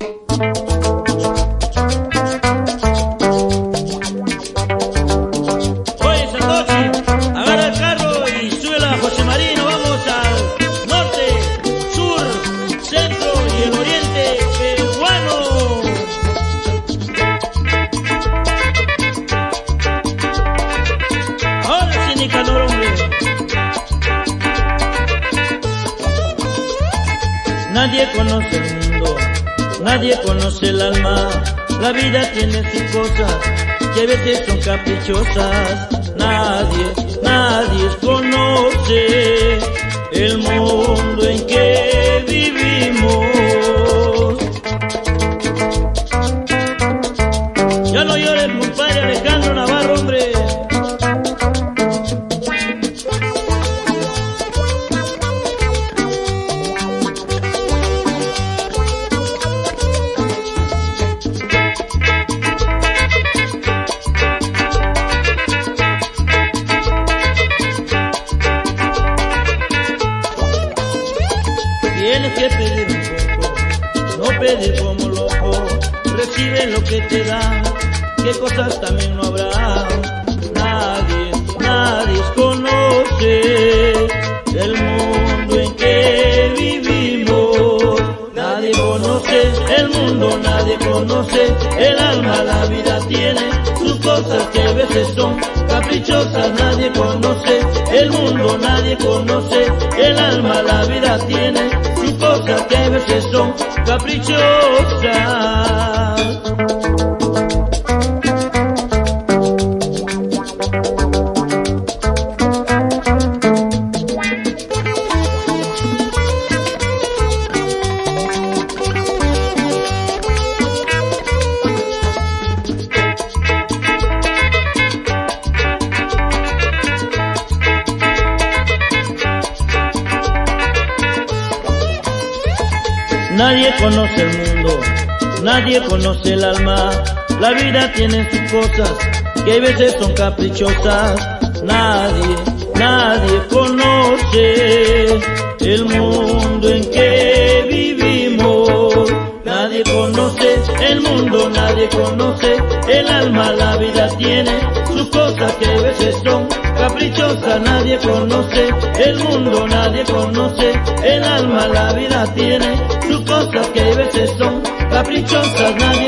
Oye, Sandochi, agarra el carro y súbela a José Marino. Vamos al norte, sur, centro y el oriente peruano. Ahora sí, Nicanor, hombre. Nadie conoce el mundo, nadie conoce el alma. La vida tiene sus cosas que a veces son caprichosas. Nadie conoce el mundo en que vivimos. Ya no llores, compadre Alejandro Navarro, hombre. Tienes que pedir un poco, no pedir como loco. Recibe lo que te dan, qué cosas también no habrá. Nadie conoce el mundo en que vivimos. Nadie conoce el mundo, nadie conoce el alma. La vida tiene sus cosas que a veces son caprichosas. Nadie conoce el mundo, nadie conoce el alma. La vida tiene sus cosas que a veces son caprichosas. Nadie conoce el mundo, nadie conoce el alma. La vida tiene sus cosas que a veces son caprichosas. Nadie conoce el mundo en que vivimos. Nadie conoce el mundo, nadie conoce el alma. La vida tiene sus cosas que a veces son caprichosas. Nadie conoce el mundo, nadie conoce el alma. La vida tiene sus cosas que a veces son caprichosas. Nadie